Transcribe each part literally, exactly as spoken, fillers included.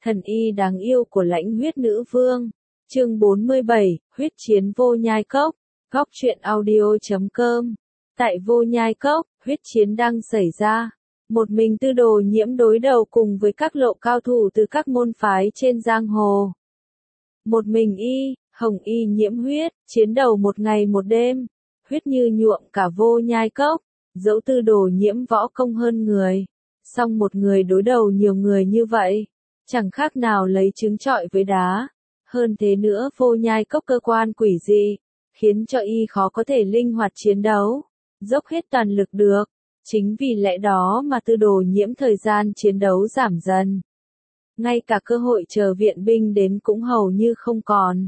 Thần y đáng yêu của lãnh huyết nữ vương. Chương bốn mươi bảy, huyết chiến vô nhai cốc. Góc truyện audio chấm com. Tại vô nhai cốc, huyết chiến đang xảy ra. Một mình Tư Đồ Nhiễm đối đầu cùng với các lộ cao thủ từ các môn phái trên giang hồ. Một mình y, hồng y nhiễm huyết, chiến đầu một ngày một đêm. Huyết như nhuộm cả vô nhai cốc. Dẫu Tư Đồ Nhiễm võ công hơn người, song một người đối đầu nhiều người như vậy, chẳng khác nào lấy trứng trọi với đá. Hơn thế nữa, vô nhai cốc cơ quan quỷ dị, khiến cho y khó có thể linh hoạt chiến đấu, dốc hết toàn lực được. Chính vì lẽ đó mà Tư Đồ Nhiễm thời gian chiến đấu giảm dần. Ngay cả cơ hội chờ viện binh đến cũng hầu như không còn.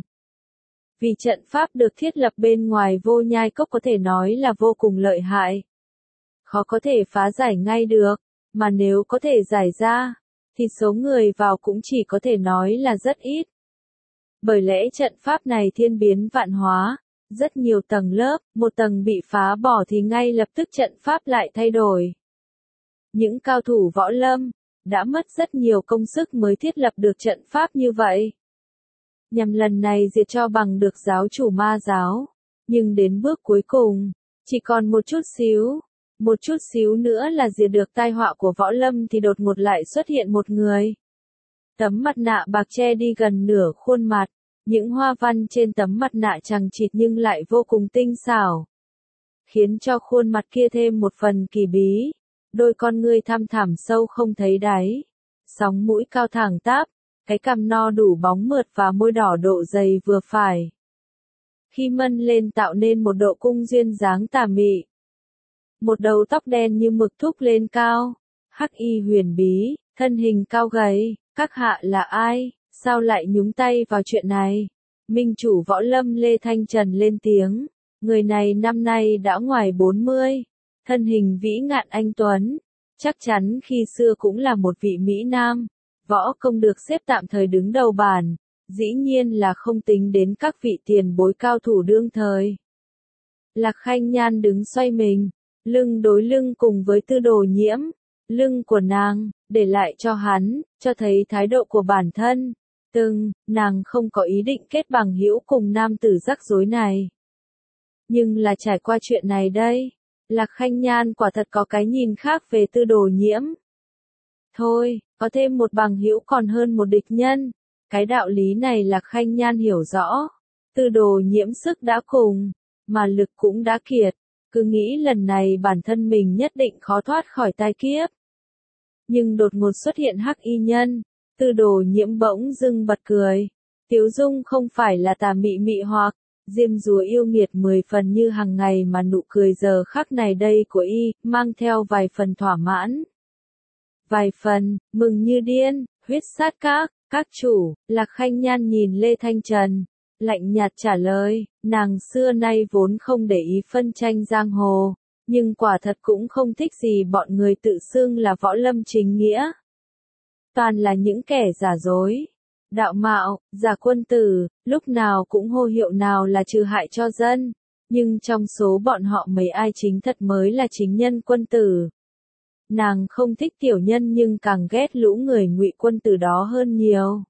Vì trận pháp được thiết lập bên ngoài vô nhai cốc có thể nói là vô cùng lợi hại. Khó có thể phá giải ngay được, mà nếu có thể giải ra, thì số người vào cũng chỉ có thể nói là rất ít. Bởi lẽ trận pháp này thiên biến vạn hóa, rất nhiều tầng lớp, một tầng bị phá bỏ thì ngay lập tức trận pháp lại thay đổi. Những cao thủ võ lâm, đã mất rất nhiều công sức mới thiết lập được trận pháp như vậy. Nhằm lần này diệt cho bằng được giáo chủ ma giáo, nhưng đến bước cuối cùng, chỉ còn một chút xíu. Một chút xíu nữa là diệt được tai họa của võ lâm thì đột ngột lại xuất hiện một người. Tấm mặt nạ bạc che đi gần nửa khuôn mặt, những hoa văn trên tấm mặt nạ chằng chịt nhưng lại vô cùng tinh xảo, khiến cho khuôn mặt kia thêm một phần kỳ bí. Đôi con ngươi thăm thẳm sâu không thấy đáy, sóng mũi cao thẳng tắp, cái cằm no đủ bóng mượt và môi đỏ độ dày vừa phải. Khi mân lên tạo nên một độ cung duyên dáng tà mị. Một đầu tóc đen như mực thúc lên cao, hắc y huyền bí, thân hình cao gầy, các hạ là ai, sao lại nhúng tay vào chuyện này? Minh chủ võ lâm Lê Thanh Trần lên tiếng, người này năm nay đã ngoài bốn mươi, thân hình vĩ ngạn anh tuấn, chắc chắn khi xưa cũng là một vị mỹ nam, võ công được xếp tạm thời đứng đầu bản, dĩ nhiên là không tính đến các vị tiền bối cao thủ đương thời. Lạc Khanh Nhan đứng xoay mình, lưng đối lưng cùng với Tư Đồ Nhiễm, lưng của nàng, để lại cho hắn, cho thấy thái độ của bản thân. Từng, nàng không có ý định kết bằng hữu cùng nam tử rắc rối này. Nhưng là trải qua chuyện này đây, Lạc Khanh Nhan quả thật có cái nhìn khác về Tư Đồ Nhiễm. Thôi, có thêm một bằng hữu còn hơn một địch nhân. Cái đạo lý này Lạc Khanh Nhan hiểu rõ. Tư Đồ Nhiễm sức đã cùng, mà lực cũng đã kiệt. Cứ nghĩ lần này bản thân mình nhất định khó thoát khỏi tai kiếp. Nhưng đột ngột xuất hiện hắc y nhân, Tư Đồ Nhiễm bỗng dưng bật cười. Tiếu dung không phải là tà mị mị hoặc, diêm dúa yêu nghiệt mười phần như hàng ngày mà nụ cười giờ khắc này đây của y, mang theo vài phần thỏa mãn. Vài phần, mừng như điên, huyết sát các, các chủ, Lạc Khanh Nhan nhìn Lê Thanh Trần. Lạnh nhạt trả lời, nàng xưa nay vốn không để ý phân tranh giang hồ, nhưng quả thật cũng không thích gì bọn người tự xưng là võ lâm chính nghĩa. Toàn là những kẻ giả dối, đạo mạo, giả quân tử, lúc nào cũng hô hiệu nào là trừ hại cho dân, nhưng trong số bọn họ mấy ai chính thật mới là chính nhân quân tử. Nàng không thích tiểu nhân nhưng càng ghét lũ người ngụy quân tử đó hơn nhiều.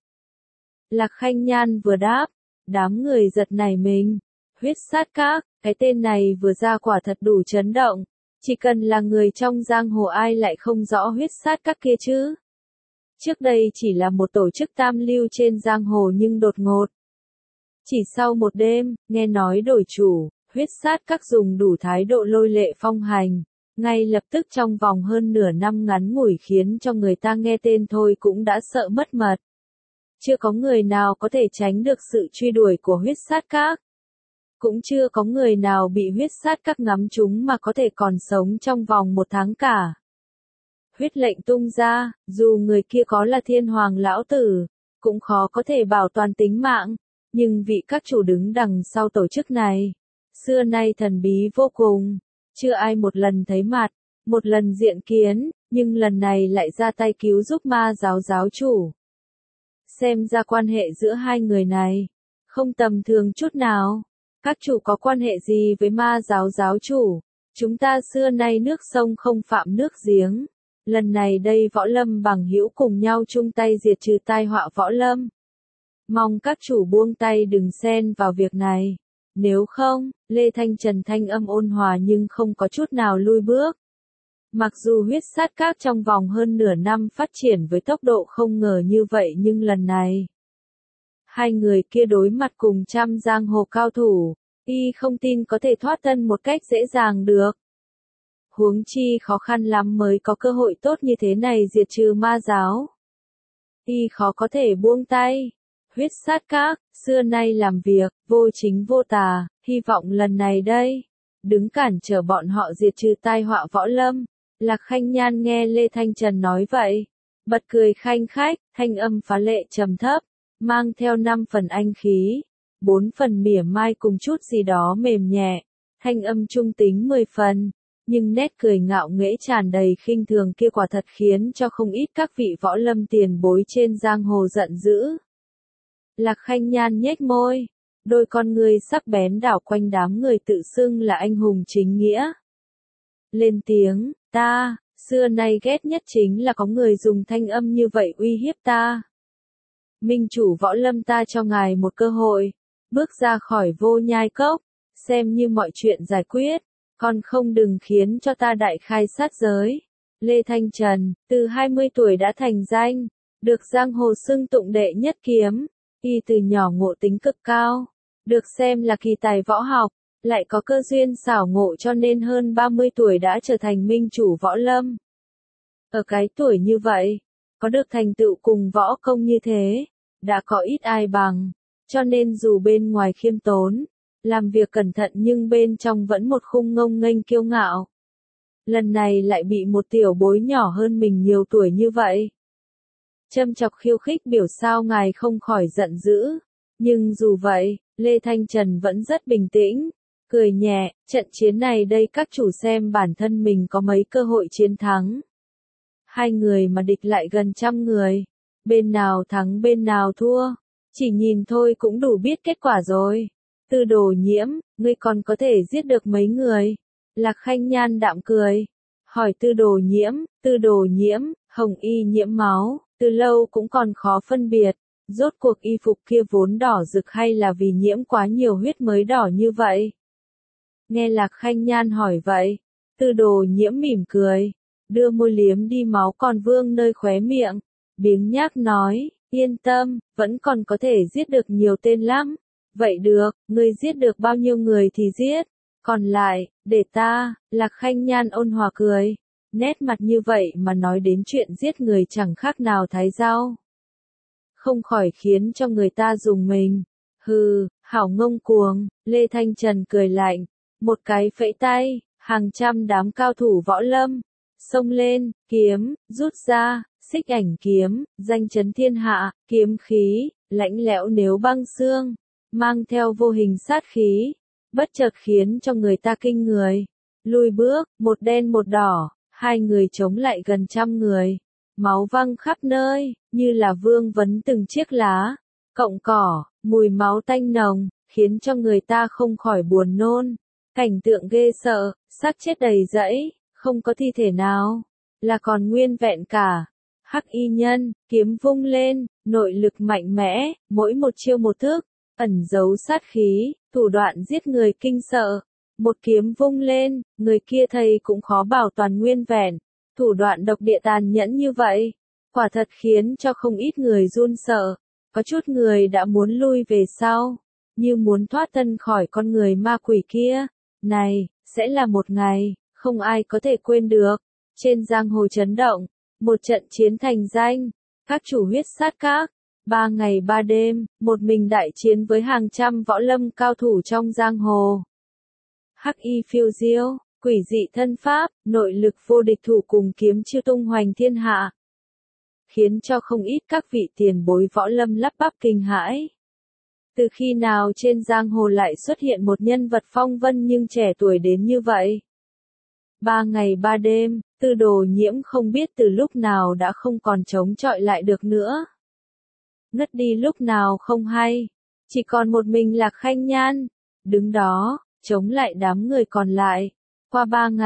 Lạc Khanh Nhan vừa đáp, đám người giật nảy mình. Huyết sát các, cái tên này vừa ra quả thật đủ chấn động. Chỉ cần là người trong giang hồ ai lại không rõ huyết sát các kia chứ. Trước đây chỉ là một tổ chức tam lưu trên giang hồ nhưng đột ngột. Chỉ sau một đêm, nghe nói đổi chủ, huyết sát các dùng đủ thái độ lôi lệ phong hành. Ngay lập tức trong vòng hơn nửa năm ngắn ngủi khiến cho người ta nghe tên thôi cũng đã sợ mất mật. Chưa có người nào có thể tránh được sự truy đuổi của huyết sát các. Cũng chưa có người nào bị huyết sát các ngắm trúng mà có thể còn sống trong vòng một tháng cả. Huyết lệnh tung ra, dù người kia có là thiên hoàng lão tử, cũng khó có thể bảo toàn tính mạng, nhưng vị các chủ đứng đằng sau tổ chức này, xưa nay thần bí vô cùng, chưa ai một lần thấy mặt, một lần diện kiến, nhưng lần này lại ra tay cứu giúp ma giáo giáo chủ. Xem ra quan hệ giữa hai người này, không tầm thường chút nào. Các chủ có quan hệ gì với ma giáo giáo chủ? Chúng ta xưa nay nước sông không phạm nước giếng. Lần này đây võ lâm bằng hữu cùng nhau chung tay diệt trừ tai họa võ lâm. Mong các chủ buông tay đừng xen vào việc này. Nếu không, Lê Thanh Trần thanh âm ôn hòa nhưng không có chút nào lui bước. Mặc dù huyết sát các trong vòng hơn nửa năm phát triển với tốc độ không ngờ như vậy nhưng lần này, hai người kia đối mặt cùng trăm giang hồ cao thủ, y không tin có thể thoát thân một cách dễ dàng được. Huống chi khó khăn lắm mới có cơ hội tốt như thế này diệt trừ ma giáo. Y khó có thể buông tay. Huyết sát các, xưa nay làm việc, vô chính vô tà, hy vọng lần này đây, đứng cản trở bọn họ diệt trừ tai họa võ lâm. Lạc Khanh Nhan nghe Lê Thanh Trần nói vậy, bật cười khanh khách, thanh âm phá lệ trầm thấp, mang theo năm phần anh khí, bốn phần mỉa mai cùng chút gì đó mềm nhẹ, thanh âm trung tính mười phần, nhưng nét cười ngạo nghễ tràn đầy khinh thường kia quả thật khiến cho không ít các vị võ lâm tiền bối trên giang hồ giận dữ. Lạc Khanh Nhan nhếch môi, đôi con người sắc bén đảo quanh đám người tự xưng là anh hùng chính nghĩa. Lên tiếng, ta, xưa nay ghét nhất chính là có người dùng thanh âm như vậy uy hiếp ta. Minh chủ võ lâm ta cho ngài một cơ hội, bước ra khỏi Vô Nhai Cốc, xem như mọi chuyện giải quyết, còn không đừng khiến cho ta đại khai sát giới. Lê Thanh Trần, từ hai mươi tuổi đã thành danh, được giang hồ xưng tụng đệ nhất kiếm, y từ nhỏ ngộ tính cực cao, được xem là kỳ tài võ học, lại có cơ duyên xảo ngộ cho nên hơn ba mươi tuổi đã trở thành minh chủ võ lâm. Ở cái tuổi như vậy, có được thành tựu cùng võ công như thế, đã có ít ai bằng, cho nên dù bên ngoài khiêm tốn, làm việc cẩn thận nhưng bên trong vẫn một khung ngông nghênh kiêu ngạo. Lần này lại bị một tiểu bối nhỏ hơn mình nhiều tuổi như vậy. Châm chọc khiêu khích biểu sao ngài không khỏi giận dữ, nhưng dù vậy, Lê Thanh Trần vẫn rất bình tĩnh, cười nhẹ, trận chiến này đây các chủ xem bản thân mình có mấy cơ hội chiến thắng. Hai người mà địch lại gần trăm người, bên nào thắng bên nào thua, chỉ nhìn thôi cũng đủ biết kết quả rồi. Tư Đồ Nhiễm, ngươi còn có thể giết được mấy người? Lạc Khanh Nhan đạm cười, hỏi Tư Đồ Nhiễm, Tư Đồ Nhiễm, hồng y nhiễm máu, từ lâu cũng còn khó phân biệt, rốt cuộc y phục kia vốn đỏ rực hay là vì nhiễm quá nhiều huyết mới đỏ như vậy? Nghe Lạc Khanh Nhan hỏi vậy, Tư Đồ Nhiễm mỉm cười, đưa môi liếm đi máu còn vương nơi khóe miệng, biếng nhác nói, yên tâm, vẫn còn có thể giết được nhiều tên lắm. Vậy được, ngươi giết được bao nhiêu người thì giết, còn lại, để ta. Lạc Khanh Nhan ôn hòa cười, nét mặt như vậy mà nói đến chuyện giết người chẳng khác nào thái rau. Không khỏi khiến cho người ta dùng mình. Hừ, hảo ngông cuồng. Lê Thanh Trần cười lạnh, một cái phẩy tay, hàng trăm đám cao thủ võ lâm, xông lên, kiếm, rút ra, xích ảnh kiếm, danh chấn thiên hạ, kiếm khí, lạnh lẽo nếu băng xương, mang theo vô hình sát khí, bất chợt khiến cho người ta kinh người. Lùi bước, một đen một đỏ, hai người chống lại gần trăm người, máu văng khắp nơi, như là vương vấn từng chiếc lá, cọng cỏ, mùi máu tanh nồng, khiến cho người ta không khỏi buồn nôn. Cảnh tượng ghê sợ, xác chết đầy rẫy, không có thi thể nào, là còn nguyên vẹn cả. Hắc y nhân, kiếm vung lên, nội lực mạnh mẽ, mỗi một chiêu một thức, ẩn giấu sát khí, thủ đoạn giết người kinh sợ. Một kiếm vung lên, người kia thầy cũng khó bảo toàn nguyên vẹn, thủ đoạn độc địa tàn nhẫn như vậy, quả thật khiến cho không ít người run sợ, có chút người đã muốn lui về sau, như muốn thoát thân khỏi con người ma quỷ kia. Này, sẽ là một ngày, không ai có thể quên được. Trên giang hồ chấn động, một trận chiến thành danh, các chủ huyết sát các, ba ngày ba đêm, một mình đại chiến với hàng trăm võ lâm cao thủ trong giang hồ. Hắc y phiêu diêu, quỷ dị thân pháp, nội lực vô địch thủ cùng kiếm chiêu tung hoành thiên hạ, khiến cho không ít các vị tiền bối võ lâm lắp bắp kinh hãi. Từ khi nào trên giang hồ lại xuất hiện một nhân vật phong vân nhưng trẻ tuổi đến như vậy? Ba ngày ba đêm, Tư Đồ Nhiễm không biết từ lúc nào đã không còn chống chọi lại được nữa. Ngất đi lúc nào không hay, chỉ còn một mình Lạc Khanh Nhan, đứng đó, chống lại đám người còn lại. Qua ba ngày,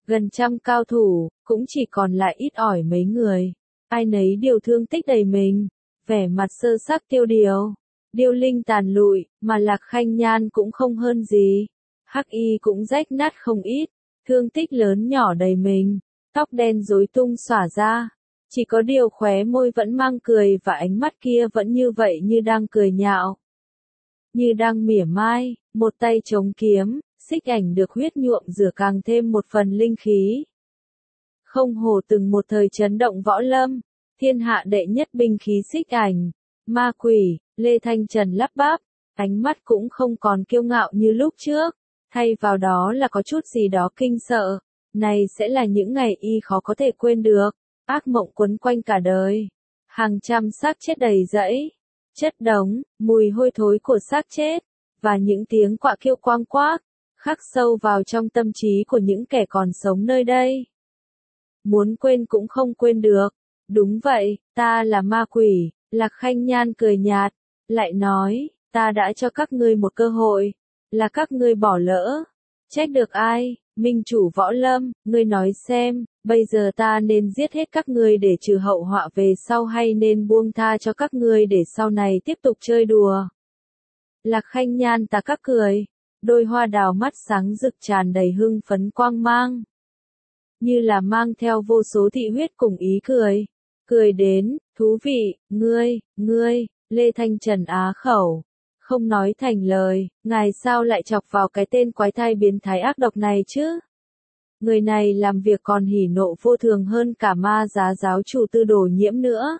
Gần trăm cao thủ, cũng chỉ còn lại ít ỏi mấy người. Ai nấy đều thương tích đầy mình, vẻ mặt sơ xác tiêu điều. Điêu Linh tàn lụi, mà Lạc Khanh Nhan cũng không hơn gì. Hắc y cũng rách nát không ít, thương tích lớn nhỏ đầy mình, tóc đen rối tung xõa ra. Chỉ có điều khóe môi vẫn mang cười và ánh mắt kia vẫn như vậy, như đang cười nhạo. Như đang mỉa mai, một tay chống kiếm, xích ảnh được huyết nhuộm rửa càng thêm một phần linh khí. Không hổ từng một thời chấn động võ lâm, thiên hạ đệ nhất binh khí xích ảnh. Ma quỷ, Lê Thanh Trần lắp bắp, ánh mắt cũng không còn kiêu ngạo như lúc trước, thay vào đó là có chút gì đó kinh sợ. Này sẽ là những ngày y khó có thể quên được, ác mộng quấn quanh cả đời. Hàng trăm xác chết đầy rẫy, chất đống, mùi hôi thối của xác chết, và những tiếng quạ kêu quang quác, khắc sâu vào trong tâm trí của những kẻ còn sống nơi đây. Muốn quên cũng không quên được. Đúng vậy, ta là ma quỷ. Lạc Khanh Nhan cười nhạt, lại nói, ta đã cho các ngươi một cơ hội, là các ngươi bỏ lỡ. Trách được ai? Minh chủ võ lâm, ngươi nói xem, bây giờ ta nên giết hết các ngươi để trừ hậu họa về sau hay nên buông tha cho các ngươi để sau này tiếp tục chơi đùa? Lạc Khanh Nhan ta các cười, đôi hoa đào mắt sáng rực tràn đầy hưng phấn quang mang, như là mang theo vô số thị huyết cùng ý cười. Cười đến, thú vị, ngươi, ngươi, Lê Thanh Trần á khẩu, không nói thành lời, ngài sao lại chọc vào cái tên quái thai biến thái ác độc này chứ? Người này làm việc còn hỉ nộ vô thường hơn cả ma giá giáo chủ Tư Đồ Nhiễm nữa.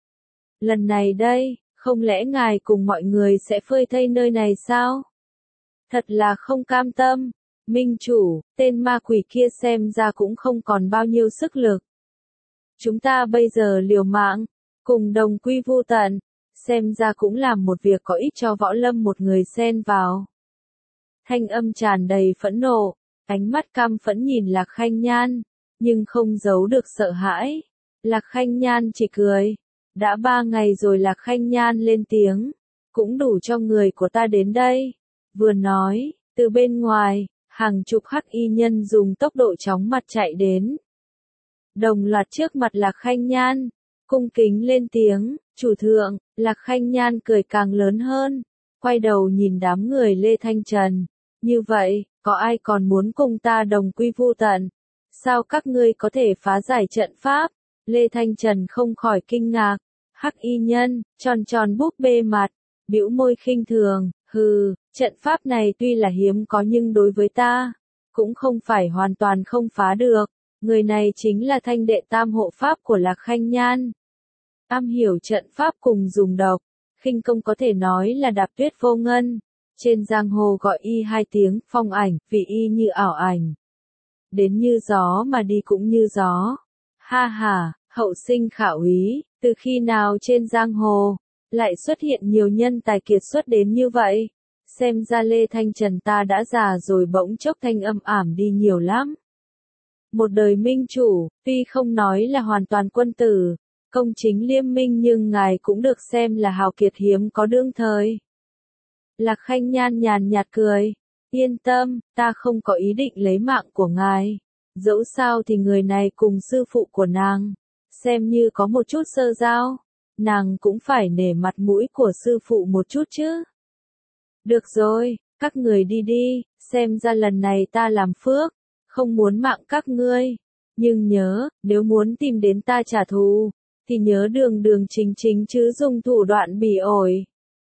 Lần này đây, không lẽ ngài cùng mọi người sẽ phơi thây nơi này sao? Thật là không cam tâm. Minh chủ, tên ma quỷ kia xem ra cũng không còn bao nhiêu sức lực. Chúng ta bây giờ liều mạng, cùng đồng quy vu tận, xem ra cũng làm một việc có ích cho võ lâm một người xen vào. Thanh âm tràn đầy phẫn nộ, ánh mắt căm phẫn nhìn Lạc Khanh Nhan, nhưng không giấu được sợ hãi. Lạc Khanh Nhan chỉ cười. Đã ba ngày rồi Lạc Khanh Nhan lên tiếng, cũng đủ cho người của ta đến đây. Vừa nói, từ bên ngoài, hàng chục hắc y nhân dùng tốc độ chóng mặt chạy đến. Đồng loạt trước mặt Lạc Khanh Nhan, cung kính lên tiếng, chủ thượng. Lạc Khanh Nhan cười càng lớn hơn, quay đầu nhìn đám người Lê Thanh Trần. Như vậy, có ai còn muốn cùng ta đồng quy vu tận? Sao các ngươi có thể phá giải trận pháp? Lê Thanh Trần không khỏi kinh ngạc. Hắc y nhân, tròn tròn búp bê mặt, bĩu môi khinh thường, hừ, trận pháp này tuy là hiếm có nhưng đối với ta, cũng không phải hoàn toàn không phá được. Người này chính là thanh đệ tam hộ pháp của Lạc Khanh Nhan. Am hiểu trận pháp cùng dùng độc, khinh công có thể nói là đạp tuyết vô ngân. Trên giang hồ gọi y hai tiếng phong ảnh, vì y như ảo ảnh. Đến như gió mà đi cũng như gió. Ha ha, hậu sinh khả úy, từ khi nào trên giang hồ, lại xuất hiện nhiều nhân tài kiệt xuất đến như vậy? Xem ra Lê Thanh Trần ta đã già rồi. Bỗng chốc thanh âm ảm đi nhiều lắm. Một đời minh chủ, tuy không nói là hoàn toàn quân tử, công chính liêm minh nhưng ngài cũng được xem là hào kiệt hiếm có đương thời. Lạc Khanh Nhan nhàn nhạt cười, yên tâm, ta không có ý định lấy mạng của ngài. Dẫu sao thì người này cùng sư phụ của nàng, xem như có một chút sơ giao, nàng cũng phải nể mặt mũi của sư phụ một chút chứ. Được rồi, các người đi đi, xem ra lần này ta làm phước, không muốn mạng các ngươi. Nhưng nhớ, nếu muốn tìm đến ta trả thù, thì nhớ đường đường chính chính chứ dùng thủ đoạn bỉ ổi.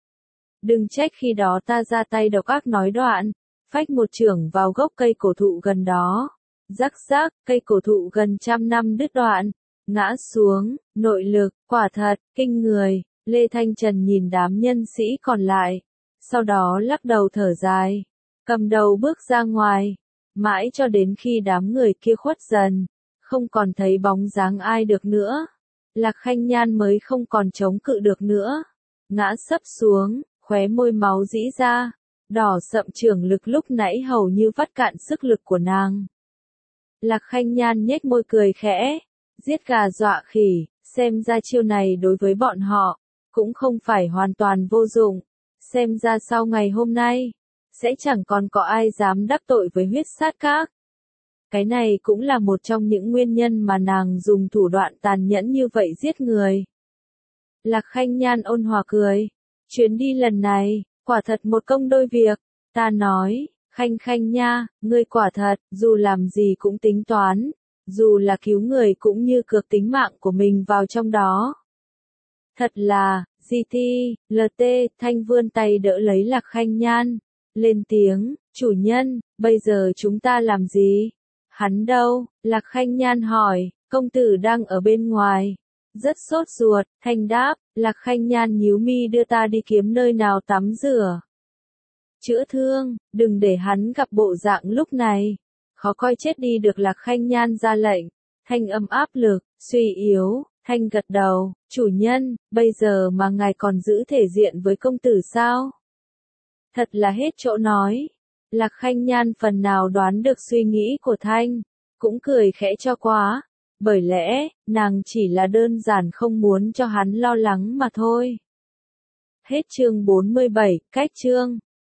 Đừng trách khi đó ta ra tay độc ác nói đoạn, phách một chưởng vào gốc cây cổ thụ gần đó. Rắc rắc, cây cổ thụ gần trăm năm đứt đoạn, ngã xuống, nội lực, quả thật, kinh người. Lê Thanh Trần nhìn đám nhân sĩ còn lại, sau đó lắc đầu thở dài, cầm đầu bước ra ngoài, mãi cho đến khi đám người kia khuất dần, không còn thấy bóng dáng ai được nữa. Lạc Khanh Nhan mới không còn chống cự được nữa, ngã sấp xuống, khóe môi máu rĩ ra, đỏ sậm trưởng lực lúc nãy hầu như vắt cạn sức lực của nàng. Lạc Khanh Nhan nhếch môi cười khẽ, giết gà dọa khỉ, xem ra chiêu này đối với bọn họ, cũng không phải hoàn toàn vô dụng. Xem ra sau ngày hôm nay, sẽ chẳng còn có ai dám đắc tội với huyết sát các. Cái này cũng là một trong những nguyên nhân mà nàng dùng thủ đoạn tàn nhẫn như vậy giết người. Lạc Khanh Nhan ôn hòa cười. Chuyến đi lần này, quả thật một công đôi việc. Ta nói, Khanh Khanh nha, ngươi quả thật, dù làm gì cũng tính toán. Dù là cứu người cũng như cược tính mạng của mình vào trong đó. Thật là, giê tê, lờ tê, Thanh vươn tay đỡ lấy Lạc Khanh Nhan. Lên tiếng, chủ nhân, bây giờ chúng ta làm gì? Hắn đâu? Lạc Khanh Nhan hỏi, công tử đang ở bên ngoài. Rất sốt ruột, Thanh đáp, Lạc Khanh Nhan nhíu mi đưa ta đi kiếm nơi nào tắm rửa. Chữa thương, đừng để hắn gặp bộ dạng lúc này. Khó coi chết đi được. Lạc Khanh Nhan ra lệnh. Thanh âm áp lực, suy yếu, Thanh gật đầu, chủ nhân, bây giờ mà ngài còn giữ thể diện với công tử sao? Thật là hết chỗ nói. Lạc Khanh Nhan phần nào đoán được suy nghĩ của Thanh, cũng cười khẽ cho quá, bởi lẽ, nàng chỉ là đơn giản không muốn cho hắn lo lắng mà thôi. Hết chương bốn mươi bảy, cách chương.